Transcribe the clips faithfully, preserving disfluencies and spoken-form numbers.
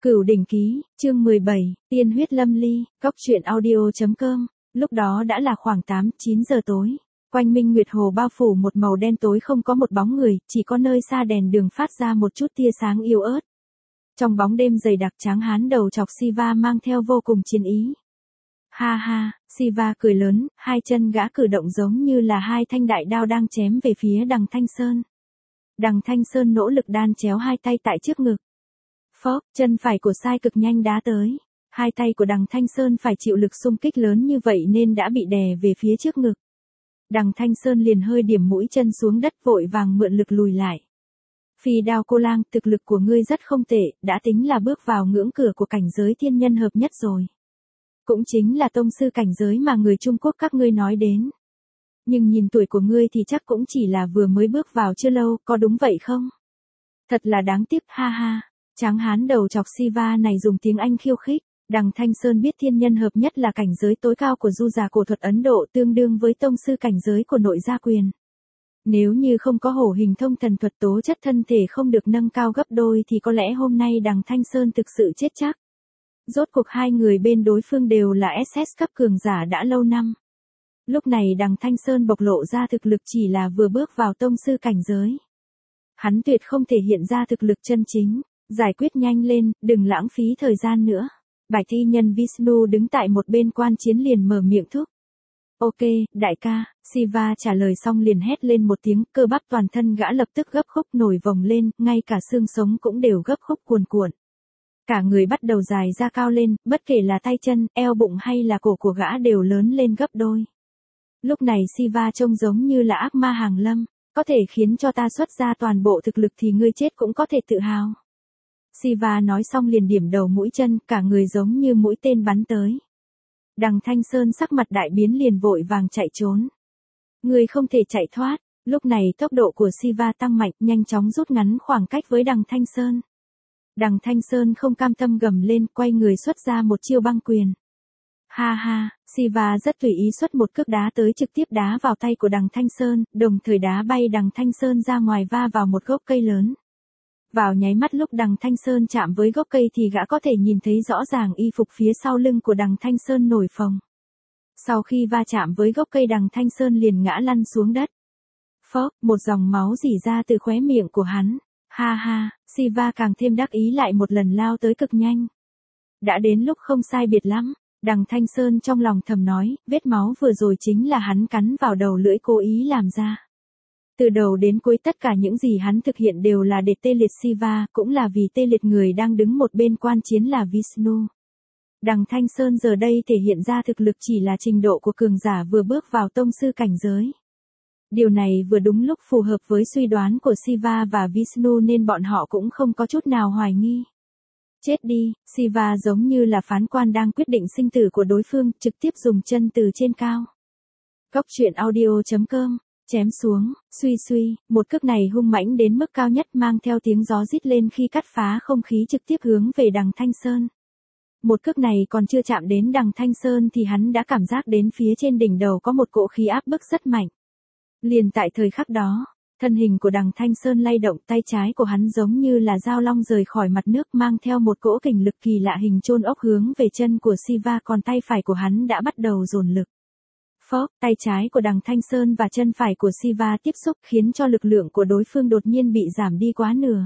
Cửu đỉnh ký, chương mười bảy, tiên huyết lâm ly, góc truyện audio.com, lúc đó đã là khoảng tám, chín giờ tối. Quanh Minh Nguyệt Hồ bao phủ một màu đen tối không có một bóng người, chỉ có nơi xa đèn đường phát ra một chút tia sáng yếu ớt. Trong bóng đêm dày đặc tráng hán đầu chọc Siva mang theo vô cùng chiến ý. Ha ha, Siva cười lớn, hai chân gã cử động giống như là hai thanh đại đao đang chém về phía Đằng Thanh Sơn. Đằng Thanh Sơn nỗ lực đan chéo hai tay tại trước ngực. Phốc, chân phải của sai cực nhanh đá tới. Hai tay của Đằng Thanh Sơn phải chịu lực xung kích lớn như vậy nên đã bị đè về phía trước ngực. Đằng Thanh Sơn liền hơi điểm mũi chân xuống đất vội vàng mượn lực lùi lại. Phi đao cô lang, thực lực của ngươi rất không tệ, đã tính là bước vào ngưỡng cửa của cảnh giới thiên nhân hợp nhất rồi. Cũng chính là tông sư cảnh giới mà người Trung Quốc các ngươi nói đến. Nhưng nhìn tuổi của ngươi thì chắc cũng chỉ là vừa mới bước vào chưa lâu, có đúng vậy không? Thật là đáng tiếc, ha ha. Tráng hán đầu chọc Siva này dùng tiếng Anh khiêu khích. Đằng Thanh Sơn biết thiên nhân hợp nhất là cảnh giới tối cao của du giả cổ thuật Ấn Độ tương đương với tông sư cảnh giới của nội gia quyền. Nếu như không có hổ hình thông thần thuật tố chất thân thể không được nâng cao gấp đôi thì có lẽ hôm nay Đằng Thanh Sơn thực sự chết chắc. Rốt cuộc hai người bên đối phương đều là ét ét cấp cường giả đã lâu năm. Lúc này Đằng Thanh Sơn bộc lộ ra thực lực chỉ là vừa bước vào tông sư cảnh giới. Hắn tuyệt không thể hiện ra thực lực chân chính. Giải quyết nhanh lên, đừng lãng phí thời gian nữa. Bạch thi nhân Vishnu đứng tại một bên quan chiến liền mở miệng thúc. Ok, đại ca, Siva trả lời xong liền hét lên một tiếng, cơ bắp toàn thân gã lập tức gấp khúc nổi vòng lên, ngay cả xương sống cũng đều gấp khúc cuồn cuộn. Cả người bắt đầu dài ra cao lên, bất kể là tay chân, eo bụng hay là cổ của gã đều lớn lên gấp đôi. Lúc này Siva trông giống như là ác ma hàng lâm, có thể khiến cho ta xuất ra toàn bộ thực lực thì ngươi chết cũng có thể tự hào. Siva nói xong liền điểm đầu mũi chân, cả người giống như mũi tên bắn tới. Đằng Thanh Sơn sắc mặt đại biến liền vội vàng chạy trốn. Người không thể chạy thoát, lúc này tốc độ của Siva tăng mạnh, nhanh chóng rút ngắn khoảng cách với Đằng Thanh Sơn. Đằng Thanh Sơn không cam tâm gầm lên, quay người xuất ra một chiêu băng quyền. Ha ha, Siva rất tùy ý xuất một cước đá tới trực tiếp đá vào tay của Đằng Thanh Sơn, đồng thời đá bay Đằng Thanh Sơn ra ngoài va vào một gốc cây lớn. Vào nháy mắt lúc Đằng Thanh Sơn chạm với gốc cây thì gã có thể nhìn thấy rõ ràng y phục phía sau lưng của Đằng Thanh Sơn nổi phồng. Sau khi va chạm với gốc cây Đằng Thanh Sơn liền ngã lăn xuống đất. Phốc, một dòng máu rỉ ra từ khóe miệng của hắn. Ha ha, Siva càng thêm đắc ý lại một lần lao tới cực nhanh. Đã đến lúc không sai biệt lắm, Đằng Thanh Sơn trong lòng thầm nói, vết máu vừa rồi chính là hắn cắn vào đầu lưỡi cố ý làm ra. Từ đầu đến cuối tất cả những gì hắn thực hiện đều là để tê liệt Siva, cũng là vì tê liệt người đang đứng một bên quan chiến là Vishnu. Đằng Thanh Sơn giờ đây thể hiện ra thực lực chỉ là trình độ của cường giả vừa bước vào tông sư cảnh giới. Điều này vừa đúng lúc phù hợp với suy đoán của Siva và Vishnu nên bọn họ cũng không có chút nào hoài nghi. Chết đi, Siva giống như là phán quan đang quyết định sinh tử của đối phương, trực tiếp dùng chân từ trên cao. Góc truyện audio.com, chém xuống, suy suy, một cước này hung mãnh đến mức cao nhất mang theo tiếng gió rít lên khi cắt phá không khí trực tiếp hướng về Đằng Thanh Sơn. Một cước này còn chưa chạm đến Đằng Thanh Sơn thì hắn đã cảm giác đến phía trên đỉnh đầu có một cỗ khí áp bức rất mạnh. Liền tại thời khắc đó, thân hình của Đằng Thanh Sơn lay động, tay trái của hắn giống như là dao long rời khỏi mặt nước mang theo một cỗ kình lực kỳ lạ hình chôn ốc hướng về chân của Siva, còn tay phải của hắn đã bắt đầu dồn lực. Phốc, tay trái của Đằng Thanh Sơn và chân phải của Siva tiếp xúc khiến cho lực lượng của đối phương đột nhiên bị giảm đi quá nửa.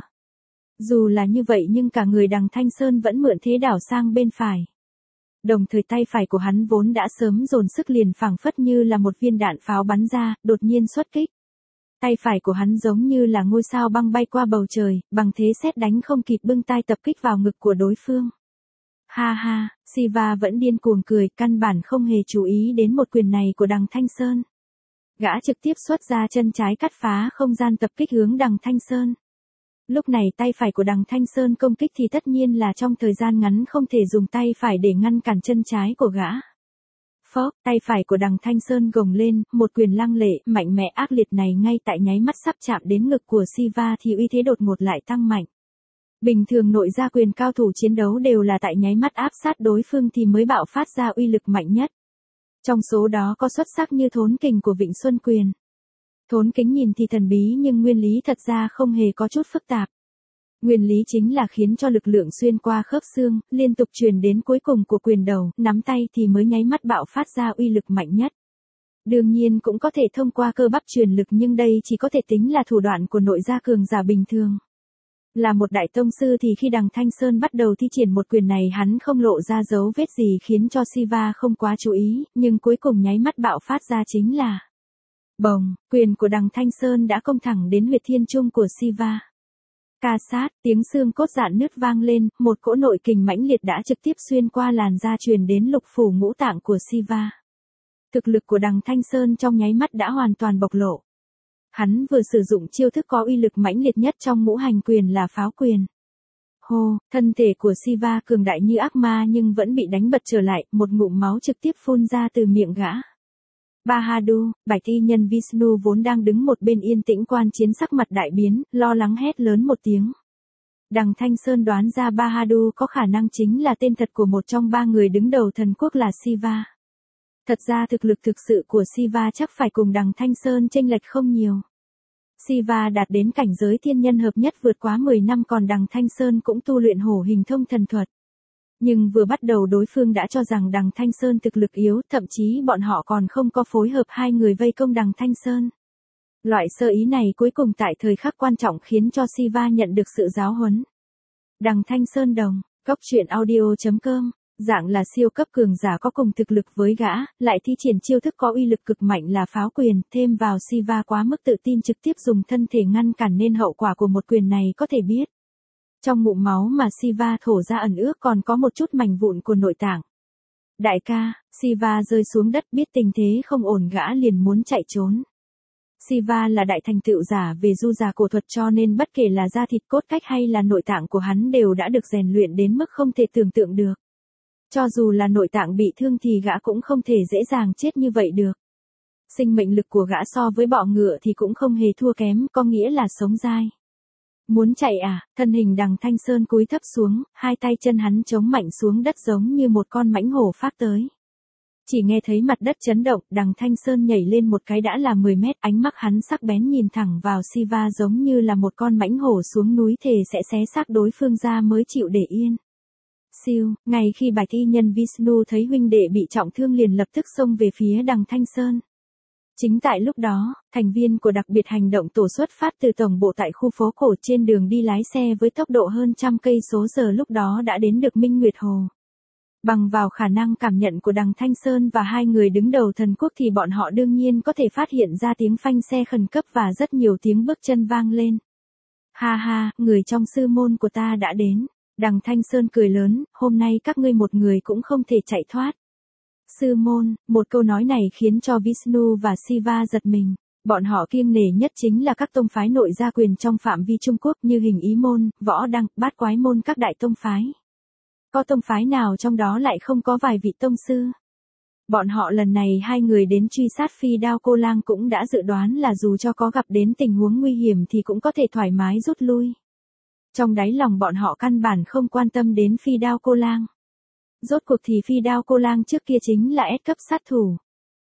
Dù là như vậy nhưng cả người Đằng Thanh Sơn vẫn mượn thế đảo sang bên phải. Đồng thời tay phải của hắn vốn đã sớm dồn sức liền phảng phất như là một viên đạn pháo bắn ra, đột nhiên xuất kích. Tay phải của hắn giống như là ngôi sao băng bay qua bầu trời, bằng thế sét đánh không kịp bưng tay tập kích vào ngực của đối phương. Ha ha, Siva vẫn điên cuồng cười, căn bản không hề chú ý đến một quyền này của Đằng Thanh Sơn. Gã trực tiếp xuất ra chân trái cắt phá không gian tập kích hướng Đằng Thanh Sơn. Lúc này tay phải của Đằng Thanh Sơn công kích thì tất nhiên là trong thời gian ngắn không thể dùng tay phải để ngăn cản chân trái của gã. Phốc, tay phải của Đằng Thanh Sơn gồng lên, một quyền lăng lệ, mạnh mẽ ác liệt này ngay tại nháy mắt sắp chạm đến ngực của Siva thì uy thế đột ngột lại tăng mạnh. Bình thường nội gia quyền cao thủ chiến đấu đều là tại nháy mắt áp sát đối phương thì mới bạo phát ra uy lực mạnh nhất. Trong số đó có xuất sắc như thốn kình của Vịnh Xuân Quyền. Thốn kính nhìn thì thần bí nhưng nguyên lý thật ra không hề có chút phức tạp. Nguyên lý chính là khiến cho lực lượng xuyên qua khớp xương, liên tục truyền đến cuối cùng của quyền đầu, nắm tay thì mới nháy mắt bạo phát ra uy lực mạnh nhất. Đương nhiên cũng có thể thông qua cơ bắp truyền lực nhưng đây chỉ có thể tính là thủ đoạn của nội gia cường giả bình thường. Là một đại tông sư thì khi Đằng Thanh Sơn bắt đầu thi triển một quyền này hắn không lộ ra dấu vết gì khiến cho Siva không quá chú ý, nhưng cuối cùng nháy mắt bạo phát ra chính là bồng, quyền của Đằng Thanh Sơn đã công thẳng đến huyệt thiên trung của Siva. Ca sát, tiếng xương cốt rạn nứt vang lên, một cỗ nội kình mãnh liệt đã trực tiếp xuyên qua làn da truyền đến lục phủ ngũ tạng của Siva. Thực lực của Đằng Thanh Sơn trong nháy mắt đã hoàn toàn bộc lộ. Hắn vừa sử dụng chiêu thức có uy lực mãnh liệt nhất trong ngũ hành quyền là pháo quyền. Hô, thân thể của Siva cường đại như ác ma nhưng vẫn bị đánh bật trở lại, một ngụm máu trực tiếp phun ra từ miệng gã. Bahadur, Bạch Y Nhân Vishnu vốn đang đứng một bên yên tĩnh quan chiến sắc mặt đại biến, lo lắng hét lớn một tiếng. Đằng Thanh Sơn đoán ra Bahadur có khả năng chính là tên thật của một trong ba người đứng đầu thần quốc là Siva. Thật ra thực lực thực sự của Siva chắc phải cùng Đằng Thanh Sơn chênh lệch không nhiều. Siva đạt đến cảnh giới thiên nhân hợp nhất vượt quá mười năm còn Đằng Thanh Sơn cũng tu luyện hổ hình thông thần thuật. Nhưng vừa bắt đầu đối phương đã cho rằng Đằng Thanh Sơn thực lực yếu, thậm chí bọn họ còn không có phối hợp hai người vây công Đằng Thanh Sơn. Loại sơ ý này cuối cùng tại thời khắc quan trọng khiến cho Siva nhận được sự giáo huấn. Đằng Thanh Sơn đồng, góc truyện audio chấm com, dạng là siêu cấp cường giả có cùng thực lực với gã, lại thi triển chiêu thức có uy lực cực mạnh là pháo quyền, thêm vào Siva quá mức tự tin trực tiếp dùng thân thể ngăn cản nên hậu quả của một quyền này có thể biết. Trong ngụm máu mà Siva thổ ra ẩn ước còn có một chút mảnh vụn của nội tạng. Đại ca, Siva rơi xuống đất biết tình thế không ổn gã liền muốn chạy trốn. Siva là đại thành tựu giả về du già cổ thuật cho nên bất kể là da thịt cốt cách hay là nội tạng của hắn đều đã được rèn luyện đến mức không thể tưởng tượng được. Cho dù là nội tạng bị thương thì gã cũng không thể dễ dàng chết như vậy được. Sinh mệnh lực của gã so với bọ ngựa thì cũng không hề thua kém, có nghĩa là sống dai. Muốn chạy à, thân hình Đằng Thanh Sơn cúi thấp xuống, hai tay chân hắn chống mạnh xuống đất giống như một con mãnh hổ phát tới. Chỉ nghe thấy mặt đất chấn động, Đằng Thanh Sơn nhảy lên một cái đã là mười mét, ánh mắt hắn sắc bén nhìn thẳng vào Siva giống như là một con mãnh hổ xuống núi thề sẽ xé xác đối phương ra mới chịu để yên. Siêu, ngay khi Bạch Y Nhân Vishnu thấy huynh đệ bị trọng thương liền lập tức xông về phía Đằng Thanh Sơn. Chính tại lúc đó, thành viên của đặc biệt hành động tổ xuất phát từ tổng bộ tại khu phố cổ trên đường đi lái xe với tốc độ hơn trăm cây số giờ lúc đó đã đến được Minh Nguyệt Hồ. Bằng vào khả năng cảm nhận của Đằng Thanh Sơn và hai người đứng đầu thần quốc thì bọn họ đương nhiên có thể phát hiện ra tiếng phanh xe khẩn cấp và rất nhiều tiếng bước chân vang lên. Ha ha, người trong sư môn của ta đã đến. Đằng Thanh Sơn cười lớn, hôm nay các ngươi một người cũng không thể chạy thoát. Sư môn, một câu nói này khiến cho Vishnu và Siva giật mình. Bọn họ kiêng nể nhất chính là các tông phái nội gia quyền trong phạm vi Trung Quốc như Hình Ý môn, Võ Đăng, Bát Quái môn các đại tông phái. Có tông phái nào trong đó lại không có vài vị tông sư? Bọn họ lần này hai người đến truy sát Phi Đao Cô Lang cũng đã dự đoán là dù cho có gặp đến tình huống nguy hiểm thì cũng có thể thoải mái rút lui. Trong đáy lòng bọn họ căn bản không quan tâm đến Phi Đao Cô Lang. Rốt cuộc thì Phi Đao Cô Lang trước kia chính là S cấp sát thủ.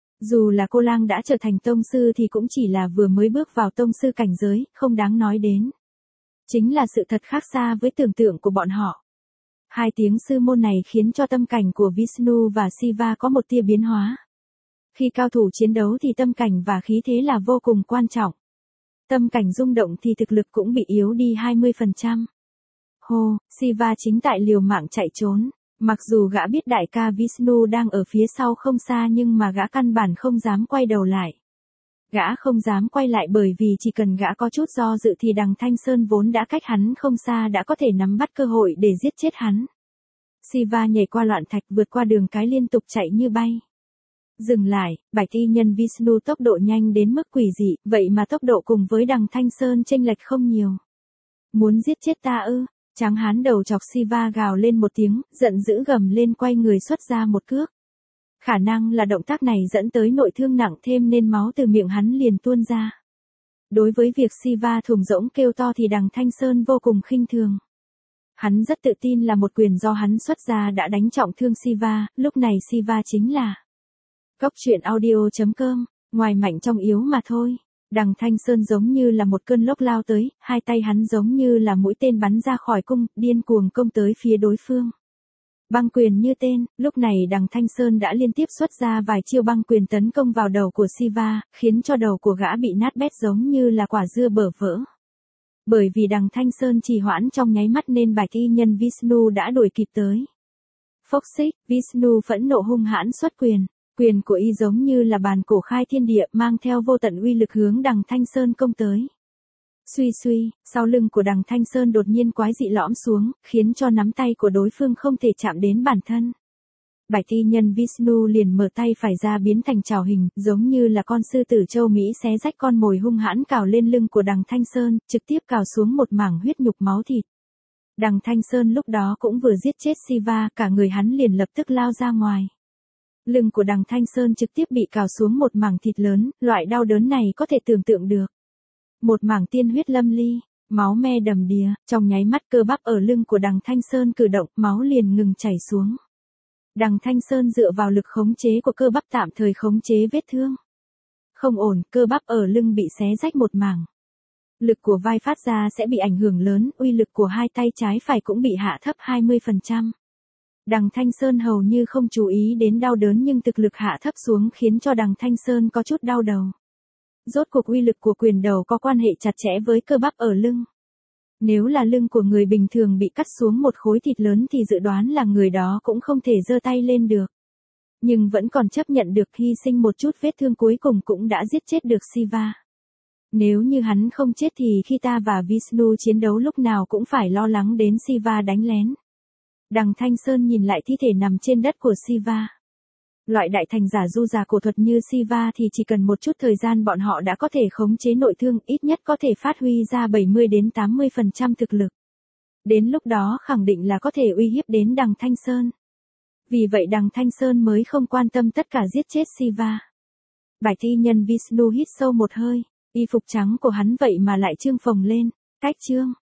Dù là Cô Lang đã trở thành tông sư thì cũng chỉ là vừa mới bước vào tông sư cảnh giới, không đáng nói đến. Chính là sự thật khác xa với tưởng tượng của bọn họ. Hai tiếng sư môn này khiến cho tâm cảnh của Vishnu và Siva có một tia biến hóa. Khi cao thủ chiến đấu thì tâm cảnh và khí thế là vô cùng quan trọng. Tâm cảnh rung động thì thực lực cũng bị yếu đi hai mươi phần trăm. Hô, Siva chính tại liều mạng chạy trốn. Mặc dù gã biết đại ca Vishnu đang ở phía sau không xa nhưng mà gã căn bản không dám quay đầu lại. Gã không dám quay lại bởi vì chỉ cần gã có chút do dự thì Đằng Thanh Sơn vốn đã cách hắn không xa đã có thể nắm bắt cơ hội để giết chết hắn. Siva nhảy qua loạn thạch vượt qua đường cái liên tục chạy như bay. Dừng lại, Bạch Y Nhân Vishnu tốc độ nhanh đến mức quỷ dị, vậy mà tốc độ cùng với Đằng Thanh Sơn chênh lệch không nhiều. Muốn giết chết ta ư? Tráng hán đầu chọc Siva gào lên một tiếng, giận dữ gầm lên quay người xuất ra một cước. Khả năng là động tác này dẫn tới nội thương nặng thêm nên máu từ miệng hắn liền tuôn ra. Đối với việc Siva thùng rỗng kêu to thì Đằng Thanh Sơn vô cùng khinh thường. Hắn rất tự tin là một quyền do hắn xuất ra đã đánh trọng thương Siva, lúc này Siva chính là góc truyện audio chấm com, ngoài mạnh trong yếu mà thôi. Đằng Thanh Sơn giống như là một cơn lốc lao tới, hai tay hắn giống như là mũi tên bắn ra khỏi cung, điên cuồng công tới phía đối phương. Băng quyền như tên, lúc này đằng Thanh Sơn đã liên tiếp xuất ra vài chiêu băng quyền tấn công vào đầu của Siva, khiến cho đầu của gã bị nát bét giống như là quả dưa bở vỡ. Bởi vì đằng Thanh Sơn trì hoãn trong nháy mắt nên bạch y nhân Vishnu đã đuổi kịp tới. Phốc xích, Vishnu phẫn nộ hung hãn xuất quyền, quyền của y giống như là bàn cổ khai thiên địa mang theo vô tận uy lực hướng đằng Thanh Sơn công tới. Suy suy, sau lưng của đằng Thanh Sơn đột nhiên quái dị lõm xuống, khiến cho nắm tay của đối phương không thể chạm đến bản thân. Bạch y nhân Vishnu liền mở tay phải ra biến thành trảo hình, giống như là con sư tử châu Mỹ xé rách con mồi hung hãn cào lên lưng của đằng Thanh Sơn, trực tiếp cào xuống một mảng huyết nhục máu thịt. Đằng Thanh Sơn lúc đó cũng vừa giết chết Siva, cả người hắn liền lập tức lao ra ngoài. Lưng của đằng Thanh Sơn trực tiếp bị cào xuống một mảng thịt lớn, loại đau đớn này có thể tưởng tượng được. Một mảng tiên huyết lâm ly, máu me đầm đìa, trong nháy mắt cơ bắp ở lưng của đằng Thanh Sơn cử động, máu liền ngừng chảy xuống. Đằng Thanh Sơn dựa vào lực khống chế của cơ bắp tạm thời khống chế vết thương. Không ổn, cơ bắp ở lưng bị xé rách một mảng. Lực của vai phát ra sẽ bị ảnh hưởng lớn, uy lực của hai tay trái phải cũng bị hạ thấp hai mươi phần trăm. Đằng Thanh Sơn hầu như không chú ý đến đau đớn nhưng thực lực hạ thấp xuống khiến cho đằng Thanh Sơn có chút đau đầu. Rốt cuộc uy lực của quyền đầu có quan hệ chặt chẽ với cơ bắp ở lưng. Nếu là lưng của người bình thường bị cắt xuống một khối thịt lớn thì dự đoán là người đó cũng không thể giơ tay lên được. Nhưng vẫn còn chấp nhận được hy sinh một chút vết thương cuối cùng cũng đã giết chết được Siva. Nếu như hắn không chết thì khi ta và Vishnu chiến đấu lúc nào cũng phải lo lắng đến Siva đánh lén. Đằng Thanh Sơn nhìn lại thi thể nằm trên đất của Siva. Loại đại thành giả du già cổ thuật như Siva thì chỉ cần một chút thời gian bọn họ đã có thể khống chế nội thương, ít nhất có thể phát huy ra bảy mươi đến tám mươi phần trăm thực lực. Đến lúc đó khẳng định là có thể uy hiếp đến đằng Thanh Sơn. Vì vậy đằng Thanh Sơn mới không quan tâm tất cả giết chết Siva. Bạch y nhân Vishnu hít sâu một hơi, y phục trắng của hắn vậy mà lại trương phồng lên, cách trương,